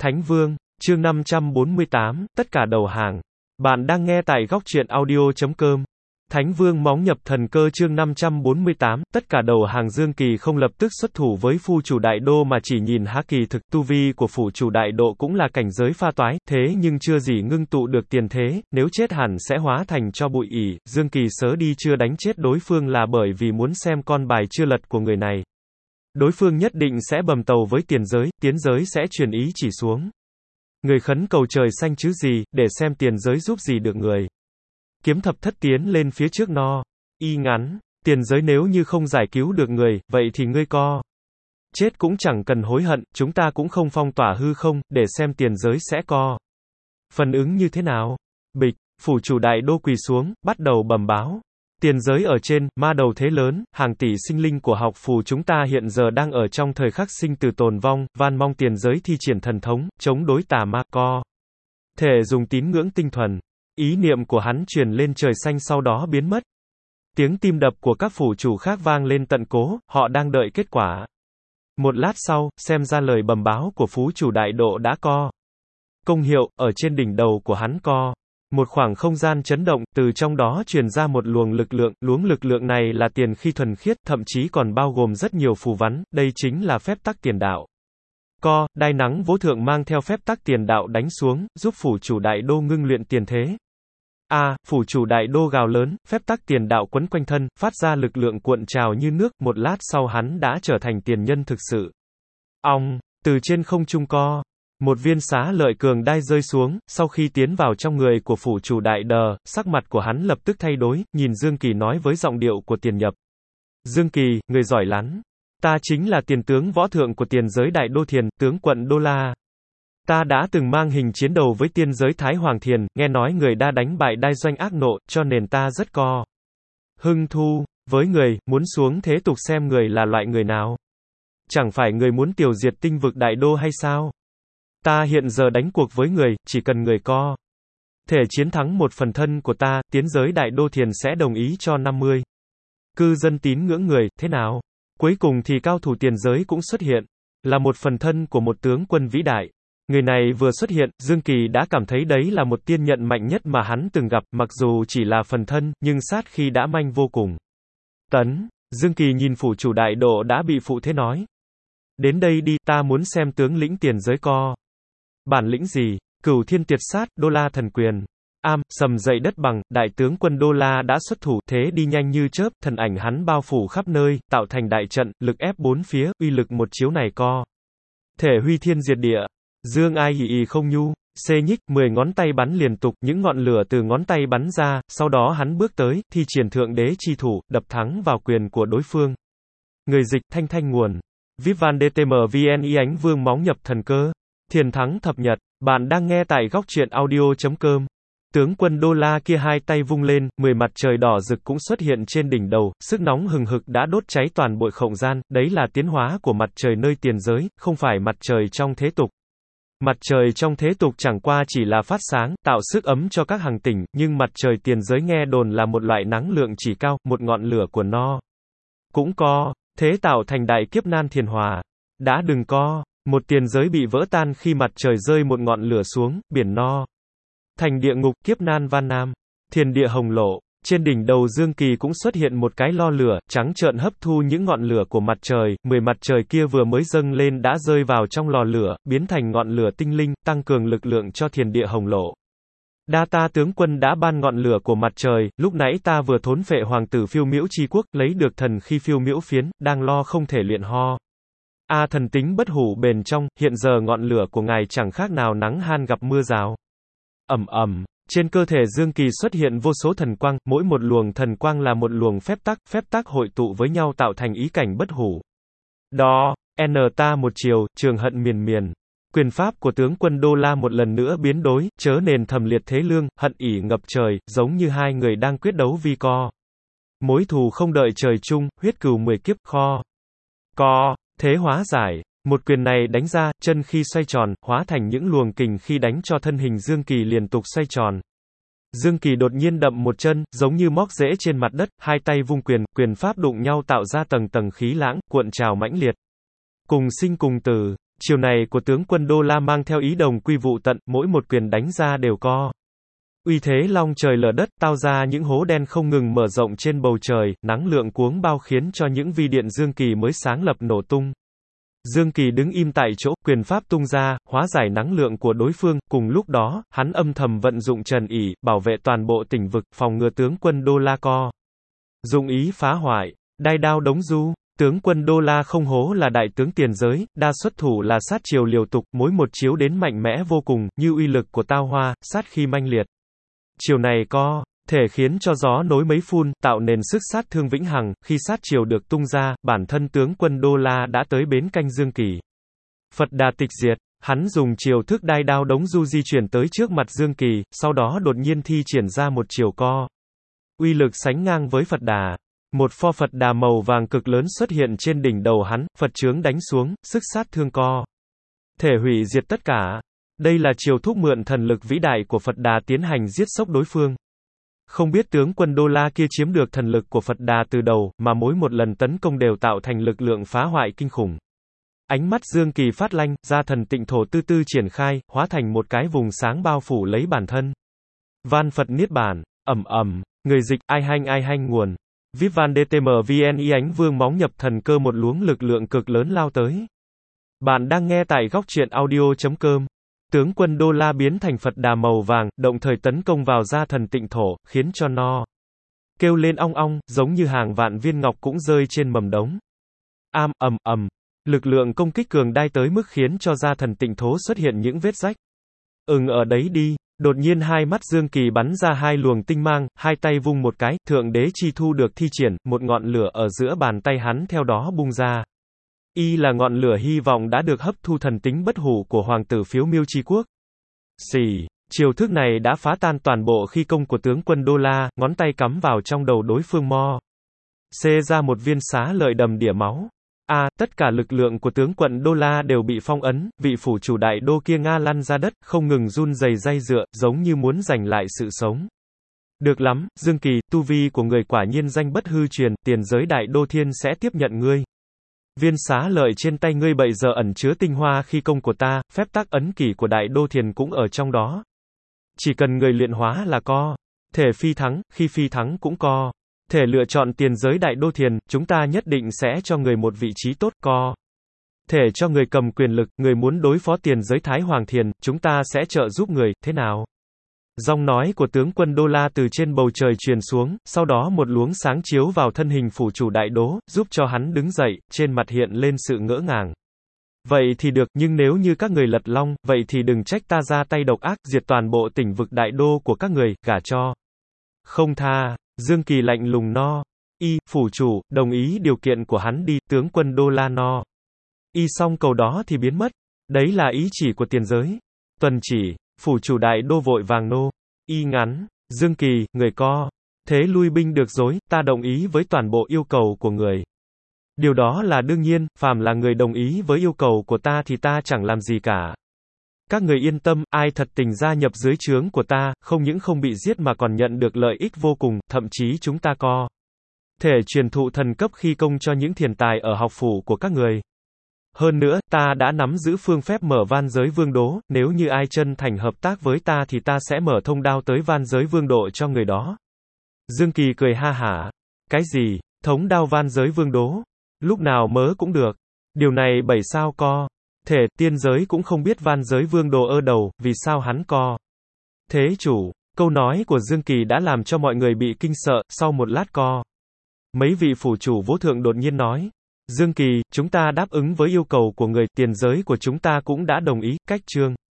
Thánh Vương, chương 548, tất cả đầu hàng. Bạn đang nghe tại góc truyện audio.com. Thánh Vương móng nhập thần cơ chương 548, tất cả đầu hàng. Dương Kỳ không lập tức xuất thủ với phu chủ đại đô mà chỉ nhìn há kỳ thực. Tu vi của phủ chủ đại độ cũng là cảnh giới pha toái, thế nhưng chưa gì ngưng tụ được tiền thế, nếu chết hẳn sẽ hóa thành cho bụi ỉ. Dương Kỳ sớ đi chưa đánh chết đối phương là bởi vì muốn xem con bài chưa lật của người này. Đối phương nhất định sẽ bầm tàu với tiền giới, tiến giới sẽ truyền ý chỉ xuống. Người khấn cầu trời xanh chứ gì, để xem tiền giới giúp gì được người. Kiếm thập thất tiến lên phía trước no. Y ngắn, tiền giới nếu như không giải cứu được người, vậy thì ngươi co. Chết cũng chẳng cần hối hận, chúng ta cũng không phong tỏa hư không, để xem tiền giới sẽ co. Phần ứng như thế nào? Bịch, phủ chủ đại đô quỳ xuống, bắt đầu bẩm báo. Tiền giới ở trên, ma đầu thế lớn, hàng tỷ sinh linh của học phù chúng ta hiện giờ đang ở trong thời khắc sinh tử tồn vong, van mong tiền giới thi triển thần thống, chống đối tà ma, co. Thể dùng tín ngưỡng tinh thuần. Ý niệm của hắn truyền lên trời xanh sau đó biến mất. Tiếng tim đập của các phủ chủ khác vang lên tận cố, họ đang đợi kết quả. Một lát sau, xem ra lời bẩm báo của phú chủ đại độ đã co. Công hiệu, ở trên đỉnh đầu của hắn co. Một khoảng không gian chấn động, từ trong đó truyền ra một luồng lực lượng này là tiền khi thuần khiết, thậm chí còn bao gồm rất nhiều phù vắn, đây chính là phép tắc tiền đạo. Co, đai nắng vô thượng mang theo phép tắc tiền đạo đánh xuống, giúp phủ chủ đại đô ngưng luyện tiền thế. Phủ chủ đại đô gào lớn, phép tắc tiền đạo quấn quanh thân, phát ra lực lượng cuộn trào như nước, một lát sau hắn đã trở thành tiền nhân thực sự. Ong, từ trên không trung co. Một viên xá lợi cường đai rơi xuống, sau khi tiến vào trong người của phủ chủ đại đờ, sắc mặt của hắn lập tức thay đổi, nhìn Dương Kỳ nói với giọng điệu của tiền nhập. Dương Kỳ, người giỏi lắm. Ta chính là tiền tướng võ thượng của tiền giới đại đô thiền, tướng quận Đô La. Ta đã từng mang hình chiến đầu với tiên giới Thái Hoàng Thiền, nghe nói người đã đánh bại đai doanh ác nộ, cho nên ta rất co. Hưng thu, với người, muốn xuống thế tục xem người là loại người nào. Chẳng phải người muốn tiêu diệt tinh vực đại đô hay sao? Ta hiện giờ đánh cuộc với người, chỉ cần người co. Thể chiến thắng một phần thân của ta, tiến giới đại đô thiền sẽ đồng ý cho 50. Cư dân tín ngưỡng người, thế nào? Cuối cùng thì cao thủ tiền giới cũng xuất hiện. Là một phần thân của một tướng quân vĩ đại. Người này vừa xuất hiện, Dương Kỳ đã cảm thấy đấy là một tiên nhận mạnh nhất mà hắn từng gặp, mặc dù chỉ là phần thân, nhưng sát khí đã manh vô cùng. Dương Kỳ nhìn phủ chủ đại độ đã bị phụ thế nói. Đến đây đi, ta muốn xem tướng lĩnh tiền giới co. Bản lĩnh gì? Cửu thiên tuyệt sát, Đô La thần quyền. Sầm dậy đất bằng, đại tướng quân Đô La đã xuất thủ, thế đi nhanh như chớp, thần ảnh hắn bao phủ khắp nơi, tạo thành đại trận, lực ép bốn phía, uy lực một chiếu này co. Thể huy thiên diệt địa. Dương ai ỉ không nhu, nhích, 10 ngón tay bắn liên tục, những ngọn lửa từ ngón tay bắn ra, sau đó hắn bước tới, thi triển thượng đế chi thủ, đập thắng vào quyền của đối phương. Người dịch, thanh nguồn. Vivan DTM VN ánh vương móng nhập thần cơ. Thiền thắng thập nhật, bạn đang nghe tại góc truyện audio.com. Tướng quân Đô La kia hai tay vung lên, 10 mặt trời đỏ rực cũng xuất hiện trên đỉnh đầu, sức nóng hừng hực đã đốt cháy toàn bộ không gian, đấy là tiến hóa của mặt trời nơi tiền giới, không phải mặt trời trong thế tục. Mặt trời trong thế tục chẳng qua chỉ là phát sáng, tạo sức ấm cho các hành tinh, nhưng mặt trời tiền giới nghe đồn là một loại năng lượng chỉ cao, một ngọn lửa của nó. Cũng có, thế tạo thành đại kiếp nan thiền hòa. Đã đừng co. Một tiền giới bị vỡ tan khi mặt trời rơi một ngọn lửa xuống, biển no. Thành địa ngục, kiếp nan van nam. Thiền địa hồng lộ. Trên đỉnh đầu Dương Kỳ cũng xuất hiện một cái lo lửa, trắng trợn hấp thu những ngọn lửa của mặt trời, 10 mặt trời kia vừa mới dâng lên đã rơi vào trong lò lửa, biến thành ngọn lửa tinh linh, tăng cường lực lượng cho thiền địa hồng lộ. Đa ta tướng quân đã ban ngọn lửa của mặt trời, lúc nãy ta vừa thốn phệ hoàng tử phiêu miễu chi quốc, lấy được thần khi phiêu miễu phiến, đang lo không thể luyện ho. Thần tính bất hủ bền trong, hiện giờ ngọn lửa của ngài chẳng khác nào nắng han gặp mưa rào. Trên cơ thể Dương Kỳ xuất hiện vô số thần quang, mỗi một luồng thần quang là một luồng phép tắc hội tụ với nhau tạo thành ý cảnh bất hủ. Đó, ta một chiều, trường hận miền miền. Quyền pháp của tướng quân Đô La một lần nữa biến đổi, chớ nền thầm liệt thế lương, hận ỉ ngập trời, giống như hai người đang quyết đấu vi co. Mối thù không đợi trời chung, huyết cừu 10 kiếp, co, thế hóa giải. Một quyền này đánh ra, chân khi xoay tròn, hóa thành những luồng kình khi đánh cho thân hình Dương Kỳ liên tục xoay tròn. Dương Kỳ đột nhiên đậm một chân, giống như móc rễ trên mặt đất, hai tay vung quyền pháp đụng nhau tạo ra tầng khí lãng, cuộn trào mãnh liệt. Cùng sinh cùng tử, Chiều này của tướng quân Đô La mang theo ý đồng quy vụ tận, mỗi một quyền đánh ra đều co. Uy thế long trời lở đất, tao ra những hố đen không ngừng mở rộng trên bầu trời, năng lượng cuống bao khiến cho những vi điện Dương Kỳ mới sáng lập nổ tung. Dương Kỳ đứng im tại chỗ, quyền pháp tung ra, hóa giải năng lượng của đối phương, cùng lúc đó, hắn âm thầm vận dụng trần ỷ, bảo vệ toàn bộ tỉnh vực, phòng ngừa tướng quân Đô La co. Dụng ý phá hoại, đai đao đống du, tướng quân Đô La không hố là đại tướng tiền giới, đa xuất thủ là sát chiều liều tục, mỗi một chiếu đến mạnh mẽ vô cùng, như uy lực của tao hoa, sát khi manh liệt. Chiều này co thể khiến cho gió nối mấy phun, tạo nền sức sát thương vĩnh hằng, khi sát chiều được tung ra, bản thân tướng quân Đô La đã tới bến canh Dương Kỳ. Phật Đà tịch diệt, hắn dùng chiều thức đai đao đống du di chuyển tới trước mặt Dương Kỳ, sau đó đột nhiên thi triển ra một chiều co. Uy lực sánh ngang với Phật Đà. Một pho Phật Đà màu vàng cực lớn xuất hiện trên đỉnh đầu hắn, Phật chướng đánh xuống, sức sát thương co thể hủy diệt tất cả. Đây là chiều thúc mượn thần lực vĩ đại của Phật Đà tiến hành giết sốc đối phương. Không biết tướng quân Đô La kia chiếm được thần lực của Phật Đà từ đầu, mà mỗi một lần tấn công đều tạo thành lực lượng phá hoại kinh khủng. Ánh mắt Dương Kỳ phát lanh, ra thần tịnh thổ tư tư triển khai, hóa thành một cái vùng sáng bao phủ lấy bản thân. Van Phật Niết Bàn, người dịch, ai hanh nguồn. VIP Van DTM VNI ánh vương móng nhập thần cơ một luống lực lượng cực lớn lao tới. Bạn đang nghe tại góc truyện audio.com. Tướng quân Đô La biến thành Phật Đà màu vàng, đồng thời tấn công vào gia thần tịnh thổ, khiến cho nó kêu lên ong ong, giống như hàng vạn viên ngọc cũng rơi trên mầm đống. Lực lượng công kích cường đại tới mức khiến cho gia thần tịnh thổ xuất hiện những vết rách. Ở đấy đi. Đột nhiên hai mắt Dương Kỳ bắn ra hai luồng tinh mang, hai tay vung một cái, thượng đế chi thu được thi triển, một ngọn lửa ở giữa bàn tay hắn theo đó bung ra. Y là ngọn lửa hy vọng đã được hấp thu thần tính bất hủ của hoàng tử Phiếu Miêu Chi Quốc. Chiều thức này đã phá tan toàn bộ khí công của tướng quân Đô La, ngón tay cắm vào trong đầu đối phương mo. Xê ra một viên xá lợi đầm đìa máu. Tất cả lực lượng của tướng quân Đô La đều bị phong ấn, vị phủ chủ đại đô kia ngã lăn ra đất, không ngừng run rẩy dây dựa, giống như muốn giành lại sự sống. Được lắm, Dương Kỳ, tu vi của người quả nhiên danh bất hư truyền, tiền giới đại đô thiên sẽ tiếp nhận ngươi. Viên xá lợi trên tay ngươi bây giờ ẩn chứa tinh hoa khí công của ta, phép tắc ấn kỷ của đại đô thiền cũng ở trong đó. Chỉ cần người luyện hóa là co. Thể phi thắng, khi phi thắng cũng co. Thể lựa chọn tiền giới đại đô thiền, chúng ta nhất định sẽ cho người một vị trí tốt co. Thể cho người cầm quyền lực, người muốn đối phó tiền giới Thái Hoàng Thiền, chúng ta sẽ trợ giúp người, thế nào? Giọng nói của tướng quân Đô La từ trên bầu trời truyền xuống, sau đó một luống sáng chiếu vào thân hình phủ chủ đại đô, giúp cho hắn đứng dậy, trên mặt hiện lên sự ngỡ ngàng. Vậy thì được, nhưng nếu như các người lật long, vậy thì đừng trách ta ra tay độc ác, diệt toàn bộ tỉnh vực đại đô của các người, gả cho. Không tha, Dương Kỳ lạnh lùng no. Phủ chủ, đồng ý điều kiện của hắn đi, tướng quân Đô La no. Xong cầu đó thì biến mất. Đấy là ý chỉ của tiền giới. Tuần chỉ. Phủ chủ đại đô vội vàng nô. Ngắn. Dương Kỳ, người co. Thế lui binh được rồi, ta đồng ý với toàn bộ yêu cầu của người. Điều đó là đương nhiên, phàm là người đồng ý với yêu cầu của ta thì ta chẳng làm gì cả. Các người yên tâm, ai thật tình gia nhập dưới trướng của ta, không những không bị giết mà còn nhận được lợi ích vô cùng, thậm chí chúng ta co thể truyền thụ thần cấp khí công cho những thiền tài ở học phủ của các người. Hơn nữa, ta đã nắm giữ phương phép mở van giới vương đố, nếu như ai chân thành hợp tác với ta thì ta sẽ mở thông đao tới van giới vương độ cho người đó. Dương Kỳ cười ha hả. Cái gì? Thống đao van giới vương đố? Lúc nào mớ cũng được. Điều này bảy sao co. Thể, tiên giới cũng không biết van giới vương đồ ơ đầu, vì sao hắn co. Thế chủ, câu nói của Dương Kỳ đã làm cho mọi người bị kinh sợ, sau một lát co. Mấy vị phủ chủ vô thượng đột nhiên nói. Dương Kỳ, chúng ta đáp ứng với yêu cầu của người, tiền giới của chúng ta cũng đã đồng ý, cách chương.